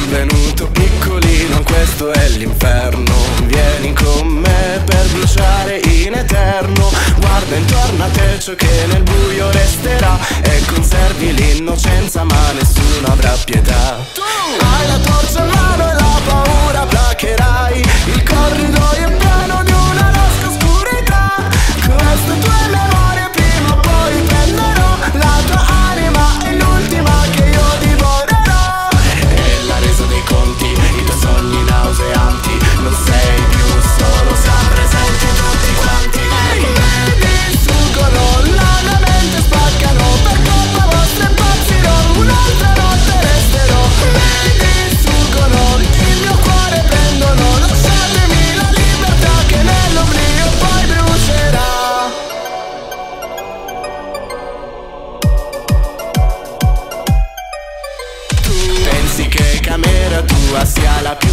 Benvenuto piccolino, questo è l'inferno. Vieni con me per bruciare in eterno. Guarda intorno a te ciò che nel buio resterà, e conservi l'innocenza ma nessuno avrà pietà. Hai la torcia in mano e la paura placherai. Il corridoio è pieno di una losca oscurità. Queste tue memorie prima o poi prenderò. La tua anima è l'ultima che io divorerò. E la resa dei conti, i tuoi sogni nauseanti. Non sei più solo, siamo presenti tutti quanti. Mi distruggono, la mia mente spaccano. Per colpa vostra impazzirò, un'altra notte resterò. Mi distruggono, il mio cuore prendono. Lasciatemi la libertà che nell'oblio poi brucerà. Tu pensi che camera tua sia la più